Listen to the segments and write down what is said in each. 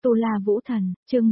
Tu La Vũ Thần, chương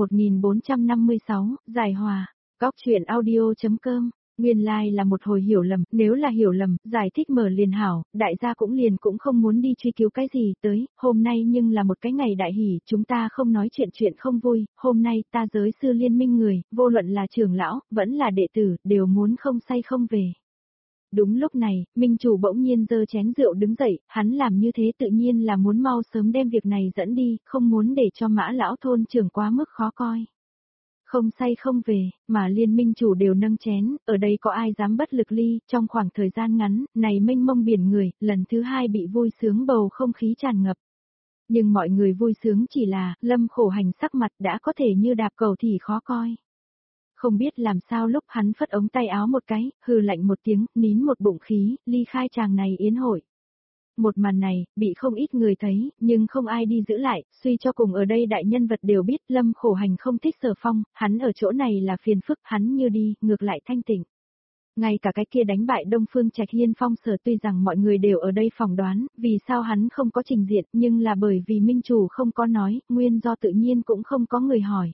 1456, Giải Hòa, Góc Chuyện Audio.com. Nguyên lai là một hồi hiểu lầm, nếu là hiểu lầm, giải thích mở liền hảo, đại gia cũng liền cũng không muốn đi truy cứu cái gì tới, hôm nay nhưng là một cái ngày đại hỷ, chúng ta không nói chuyện không vui, hôm nay ta giới sư liên minh người, vô luận là trưởng lão, vẫn là đệ tử, đều muốn không say không về. Đúng lúc này, Minh Chủ bỗng nhiên giơ chén rượu đứng dậy, hắn làm như thế tự nhiên là muốn mau sớm đem việc này dẫn đi, không muốn để cho Mã lão thôn trưởng quá mức khó coi. Không say không về, mà liên minh chủ đều nâng chén, ở đây có ai dám bất lực ly, trong khoảng thời gian ngắn, này mênh mông biển người, lần thứ hai bị vui sướng bầu không khí tràn ngập. Nhưng mọi người vui sướng chỉ là, Lâm Khổ Hành sắc mặt đã có thể như đạp cầu thì khó coi. Không biết làm sao lúc hắn phất ống tay áo một cái, hừ lạnh một tiếng, nín một bụng khí, ly khai chàng này yến hội. Một màn này, bị không ít người thấy, nhưng không ai đi giữ lại, suy cho cùng ở đây đại nhân vật đều biết Lâm Khổ Hành không thích Sở Phong, hắn ở chỗ này là phiền phức, hắn như đi, ngược lại thanh tịnh. Ngay cả cái kia đánh bại Đông Phương Trạch Hiên Phong Sở tuy rằng mọi người đều ở đây phỏng đoán, vì sao hắn không có trình diện, nhưng là bởi vì Minh Chủ không có nói, nguyên do tự nhiên cũng không có người hỏi.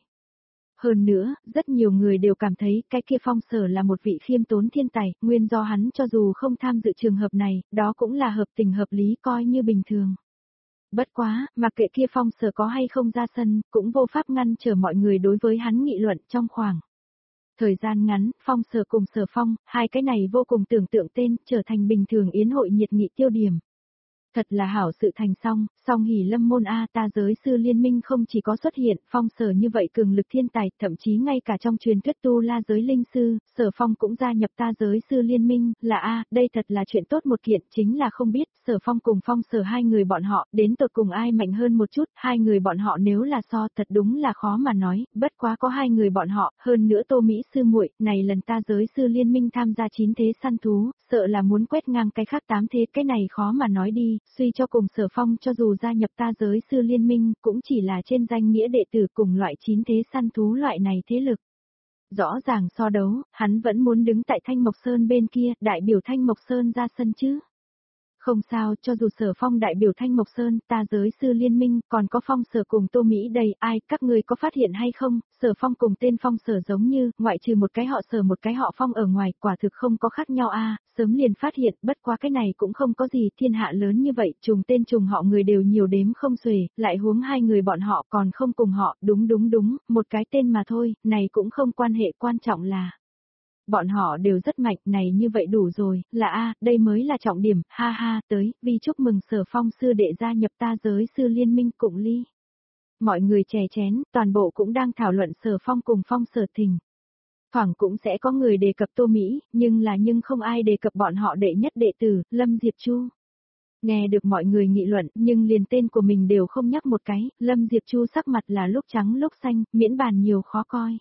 Hơn nữa, rất nhiều người đều cảm thấy cái kia Phong Sở là một vị khiêm tốn thiên tài, nguyên do hắn cho dù không tham dự trường hợp này, đó cũng là hợp tình hợp lý coi như bình thường. Bất quá, mặc kệ kia Phong Sở có hay không ra sân, cũng vô pháp ngăn trở mọi người đối với hắn nghị luận trong khoảng thời gian ngắn, Phong Sở cùng Sở Phong, hai cái này vô cùng tưởng tượng tên, trở thành bình thường yến hội nhiệt nghị tiêu điểm. Thật là hảo sự thành song hỉ lâm môn A ta giới sư liên minh không chỉ có xuất hiện Phong Sở như vậy cường lực thiên tài, thậm chí ngay cả trong truyền thuyết tu la giới linh sư, Sở Phong cũng gia nhập ta giới sư liên minh, là A, đây thật là chuyện tốt một kiện, chính là không biết, Sở Phong cùng Phong Sở hai người bọn họ, đến tột cùng ai mạnh hơn một chút, hai người bọn họ nếu là so thật đúng là khó mà nói, bất quá có hai người bọn họ, hơn nữa Tô Mỹ sư muội, này lần ta giới sư liên minh tham gia 9 thế săn thú, sợ là muốn quét ngang cái khác 8 thế, cái này khó mà nói đi. Suy cho cùng Sở Phong cho dù gia nhập ta giới sư liên minh, cũng chỉ là trên danh nghĩa đệ tử cùng loại 9 thế săn thú loại này thế lực. Rõ ràng so đấu, hắn vẫn muốn đứng tại Thanh Mộc Sơn bên kia, đại biểu Thanh Mộc Sơn ra sân chứ. Không sao, cho dù Sở Phong đại biểu Thanh Mộc Sơn, ta giới sư liên minh, còn có Phong Sở cùng Tô Mỹ đây, ai, các người có phát hiện hay không, Sở Phong cùng tên Phong Sở giống như, ngoại trừ một cái họ Sở một cái họ Phong ở ngoài, quả thực không có khác nhau a. Sớm liền phát hiện, bất quá cái này cũng không có gì, thiên hạ lớn như vậy, trùng tên trùng họ người đều nhiều đếm không xuể, lại huống hai người bọn họ còn không cùng họ, đúng, một cái tên mà thôi, này cũng không quan hệ, quan trọng là bọn họ đều rất mạnh, này như vậy đủ rồi, là a, đây mới là trọng điểm, ha ha, tới, vì chúc mừng Sở Phong sư đệ gia nhập ta giới sư liên minh cùng ly. Mọi người chè chén, toàn bộ cũng đang thảo luận Sở Phong cùng Phong Sở tình. Thoảng cũng sẽ có người đề cập Tô Mỹ, nhưng không ai đề cập bọn họ đệ nhất đệ tử, Lâm Diệp Chu. Nghe được mọi người nghị luận, nhưng liền tên của mình đều không nhắc một cái, Lâm Diệp Chu sắc mặt là lúc trắng lúc xanh, miễn bàn nhiều khó coi.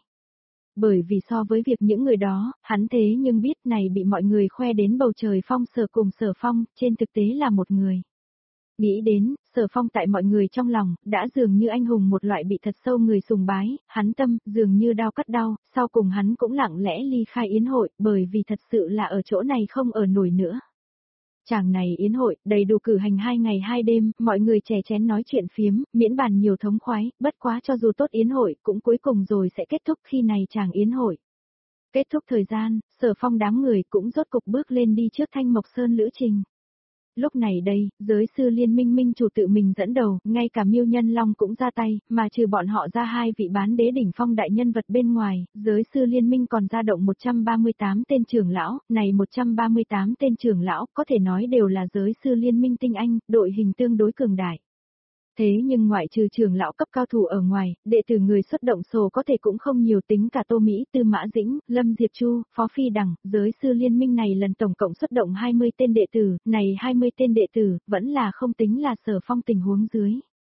Bởi vì so với việc những người đó, hắn thế nhưng biết này bị mọi người khoe đến bầu trời Phong Sở cùng Sở Phong, trên thực tế là một người. Nghĩ đến, Sở Phong tại mọi người trong lòng, đã dường như anh hùng một loại bị thật sâu người sùng bái, hắn tâm, dường như đau cắt đau, sau cùng hắn cũng lặng lẽ ly khai yến hội, bởi vì thật sự là ở chỗ này không ở nổi nữa. Chàng này yến hội, đầy đủ cử hành 2 ngày 2 đêm, mọi người chè chén nói chuyện phiếm, miễn bàn nhiều thống khoái, bất quá cho dù tốt yến hội, cũng cuối cùng rồi sẽ kết thúc khi này chàng yến hội. Kết thúc thời gian, Sở Phong đám người cũng rốt cục bước lên đi trước Thanh Mộc Sơn lữ trình. Lúc này đây, giới sư liên minh minh chủ tự mình dẫn đầu, ngay cả Miêu Nhân Long cũng ra tay, mà trừ bọn họ ra hai vị bán đế đỉnh phong đại nhân vật bên ngoài, giới sư liên minh còn ra động 138 tên trưởng lão, này 138 tên trưởng lão có thể nói đều là giới sư liên minh tinh anh, đội hình tương đối cường đại. Thế nhưng ngoại trừ trưởng lão cấp cao thủ ở ngoài, đệ tử người xuất động sổ có thể cũng không nhiều, tính cả Tô Mỹ, Tư Mã Dĩnh, Lâm Diệp Chu, Phó Phi Đằng, giới sư liên minh này lần tổng cộng xuất động 20 tên đệ tử, này 20 tên đệ tử, vẫn là không tính là Sở Phong tình huống dưới.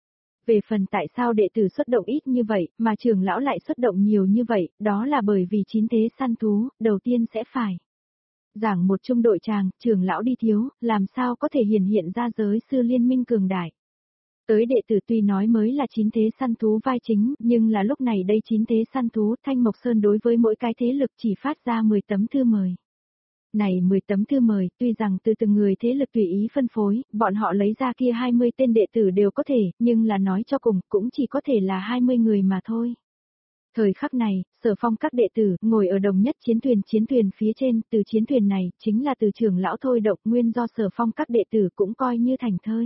Về phần tại sao đệ tử xuất động ít như vậy, mà trưởng lão lại xuất động nhiều như vậy, đó là bởi vì 9 thế săn thú, đầu tiên sẽ phải giảng một trung đội tràng, trưởng lão đi thiếu, làm sao có thể hiện ra giới sư liên minh cường đại. Tới đệ tử tuy nói mới là 9 thế săn thú vai chính, nhưng là lúc này đây 9 thế săn thú, Thanh Mộc Sơn đối với mỗi cái thế lực chỉ phát ra 10 tấm thư mời. Này 10 tấm thư mời, tuy rằng từ từng người thế lực tùy ý phân phối, bọn họ lấy ra kia 20 tên đệ tử đều có thể, nhưng là nói cho cùng, cũng chỉ có thể là 20 người mà thôi. Thời khắc này, Sở Phong các đệ tử ngồi ở đồng nhất chiến thuyền phía trên, từ chiến thuyền này chính là từ trưởng lão thôi động, nguyên do Sở Phong các đệ tử cũng coi như thành thơi.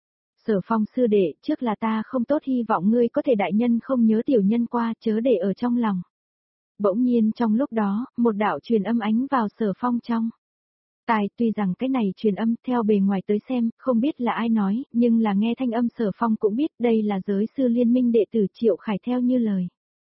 Sở Phong sư đệ, trước là ta không tốt, hy vọng ngươi có thể đại nhân không nhớ tiểu nhân qua, chớ để ở trong lòng. Bỗng nhiên trong lúc đó, một đạo truyền âm ánh vào Sở Phong trong tai, tuy rằng cái này truyền âm theo bề ngoài tới xem, không biết là ai nói, nhưng là nghe thanh âm Sở Phong cũng biết đây là giới sư liên minh đệ tử Triệu Khải theo như lời.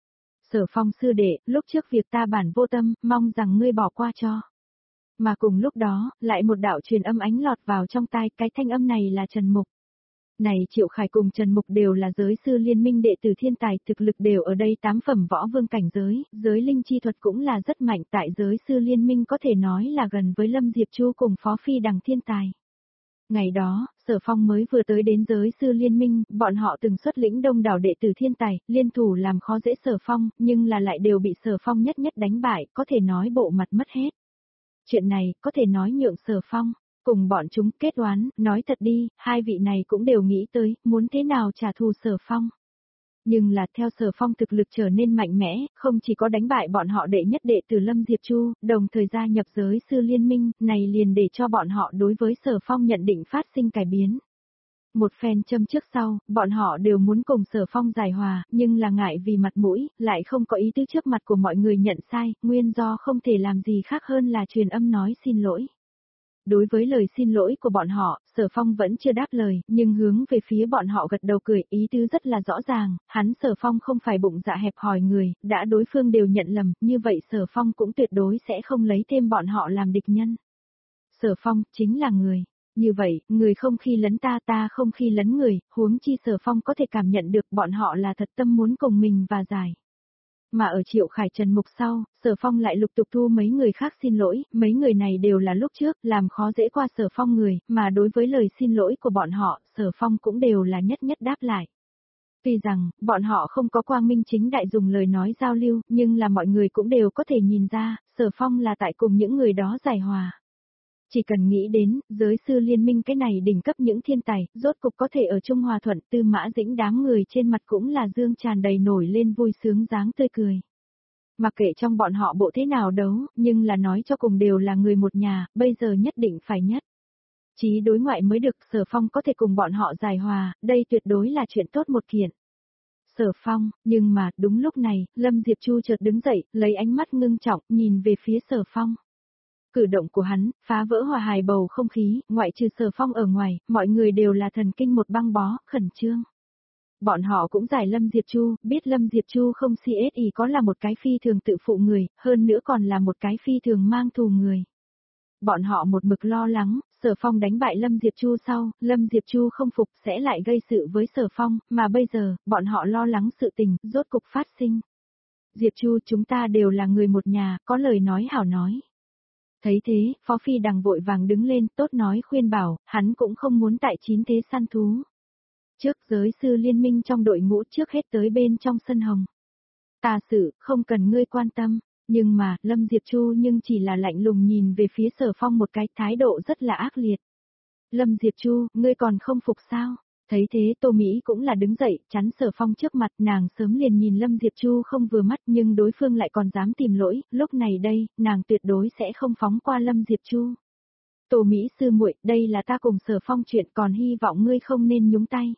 Sở Phong sư đệ, lúc trước việc ta bản vô tâm, mong rằng ngươi bỏ qua cho. Mà cùng lúc đó, lại một đạo truyền âm ánh lọt vào trong tai, cái thanh âm này là Trần Mục. Này Triệu Khải cùng Trần Mục đều là giới sư liên minh đệ tử thiên tài, thực lực đều ở đây 8 phẩm võ vương cảnh giới linh chi thuật cũng là rất mạnh, tại giới sư liên minh có thể nói là gần với Lâm Diệp Chu cùng Phó Phi Đằng thiên tài. Ngày đó, Sở Phong mới vừa tới đến giới sư liên minh, bọn họ từng xuất lĩnh đông đảo đệ tử thiên tài, liên thủ làm khó dễ Sở Phong, nhưng là lại đều bị Sở Phong nhất nhất đánh bại, có thể nói bộ mặt mất hết. Chuyện này, có thể nói nhượng Sở Phong cùng bọn chúng kết oán, nói thật đi, hai vị này cũng đều nghĩ tới, muốn thế nào trả thù Sở Phong. Nhưng là theo Sở Phong thực lực trở nên mạnh mẽ, không chỉ có đánh bại bọn họ đệ nhất đệ tử Lâm Diệp Chu, đồng thời gia nhập giới sư liên minh, này liền để cho bọn họ đối với Sở Phong nhận định phát sinh cải biến. Một phen châm trước sau, bọn họ đều muốn cùng Sở Phong giải hòa, nhưng là ngại vì mặt mũi, lại không có ý tứ trước mặt của mọi người nhận sai, nguyên do không thể làm gì khác hơn là truyền âm nói xin lỗi. Đối với lời xin lỗi của bọn họ, Sở Phong vẫn chưa đáp lời, nhưng hướng về phía bọn họ gật đầu cười, ý tứ rất là rõ ràng, hắn Sở Phong không phải bụng dạ hẹp hòi người, đã đối phương đều nhận lầm, như vậy Sở Phong cũng tuyệt đối sẽ không lấy thêm bọn họ làm địch nhân. Sở Phong chính là người. Như vậy, người không khi lấn ta, ta không khi lấn người, huống chi Sở Phong có thể cảm nhận được bọn họ là thật tâm muốn cùng mình và giải. Mà ở Triệu Khải Trần Mục sau, Sở Phong lại lục tục thu mấy người khác xin lỗi, mấy người này đều là lúc trước làm khó dễ qua Sở Phong người, mà đối với lời xin lỗi của bọn họ, Sở Phong cũng đều là nhất nhất đáp lại. Tuy rằng, bọn họ không có quang minh chính đại dùng lời nói giao lưu, nhưng là mọi người cũng đều có thể nhìn ra, Sở Phong là tại cùng những người đó giải hòa. Chỉ cần nghĩ đến, giới sư liên minh cái này đỉnh cấp những thiên tài, rốt cục có thể ở Trung Hòa Thuận, Tư Mã Dĩnh đám người trên mặt cũng là dương tràn đầy nổi lên vui sướng dáng tươi cười. Mặc kệ trong bọn họ bộ thế nào đấu, nhưng là nói cho cùng đều là người một nhà, bây giờ nhất định phải nhất. Chí đối ngoại mới được, Sở Phong có thể cùng bọn họ giải hòa, đây tuyệt đối là chuyện tốt một kiện. Sở Phong, nhưng mà, đúng lúc này, Lâm Diệp Chu chợt đứng dậy, lấy ánh mắt ngưng trọng, nhìn về phía Sở Phong. Cử động của hắn, phá vỡ hòa hài bầu không khí, ngoại trừ Sở Phong ở ngoài, mọi người đều là thần kinh một băng bó, khẩn trương. Bọn họ cũng giải Lâm Diệp Chu, biết Lâm Diệp Chu không CSI có là một cái phi thường tự phụ người, hơn nữa còn là một cái phi thường mang thù người. Bọn họ một mực lo lắng, Sở Phong đánh bại Lâm Diệp Chu sau, Lâm Diệp Chu không phục sẽ lại gây sự với Sở Phong, mà bây giờ, bọn họ lo lắng sự tình, rốt cục phát sinh. Diệp Chu, chúng ta đều là người một nhà, có lời nói hảo nói. Thấy thế, Phó Phi Đằng vội vàng đứng lên, tốt nói khuyên bảo, hắn cũng không muốn tại chín thế săn thú. Trước giới sư liên minh trong đội ngũ trước hết tới bên trong sân hồng. Ta sự, không cần ngươi quan tâm, nhưng mà, Lâm Diệp Chu nhưng chỉ là lạnh lùng nhìn về phía Sở Phong một cái thái độ rất là ác liệt. Lâm Diệp Chu, ngươi còn không phục sao? Thấy thế Tô Mỹ cũng là đứng dậy, chắn Sở Phong trước mặt, nàng sớm liền nhìn Lâm Diệp Chu không vừa mắt nhưng đối phương lại còn dám tìm lỗi, lúc này đây, nàng tuyệt đối sẽ không phóng qua Lâm Diệp Chu. Tô Mỹ sư muội, đây là ta cùng Sở Phong chuyện, còn hy vọng ngươi không nên nhúng tay.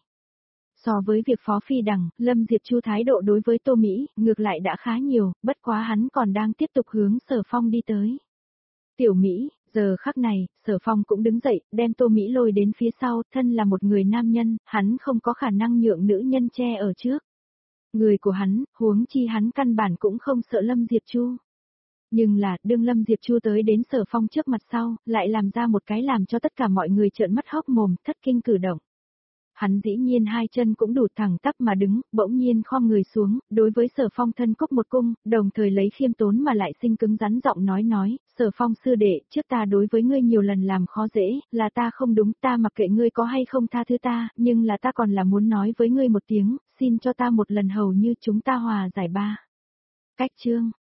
So với việc Phó Phi Đằng, Lâm Diệp Chu thái độ đối với Tô Mỹ, ngược lại đã khá nhiều, bất quá hắn còn đang tiếp tục hướng Sở Phong đi tới. Tiểu Mỹ, giờ khắc này, Sở Phong cũng đứng dậy, đem Tô Mỹ lôi đến phía sau, thân là một người nam nhân, hắn không có khả năng nhượng nữ nhân che ở trước. Người của hắn, huống chi hắn căn bản cũng không sợ Lâm Diệp Chu. Nhưng là, đương Lâm Diệp Chu tới đến Sở Phong trước mặt sau, lại làm ra một cái làm cho tất cả mọi người trợn mắt hốc mồm, thất kinh cử động. Hắn dĩ nhiên hai chân cũng đủ thẳng tắp mà đứng, bỗng nhiên khom người xuống, đối với Sở Phong thân cúc một cung, đồng thời lấy khiêm tốn mà lại sinh cứng rắn giọng nói, Sở Phong sư đệ, trước ta đối với ngươi nhiều lần làm khó dễ, là ta không đúng, ta mặc kệ ngươi có hay không tha thứ ta, nhưng là ta còn là muốn nói với ngươi một tiếng, xin cho ta một lần hầu như chúng ta hòa giải ba. Cách chương.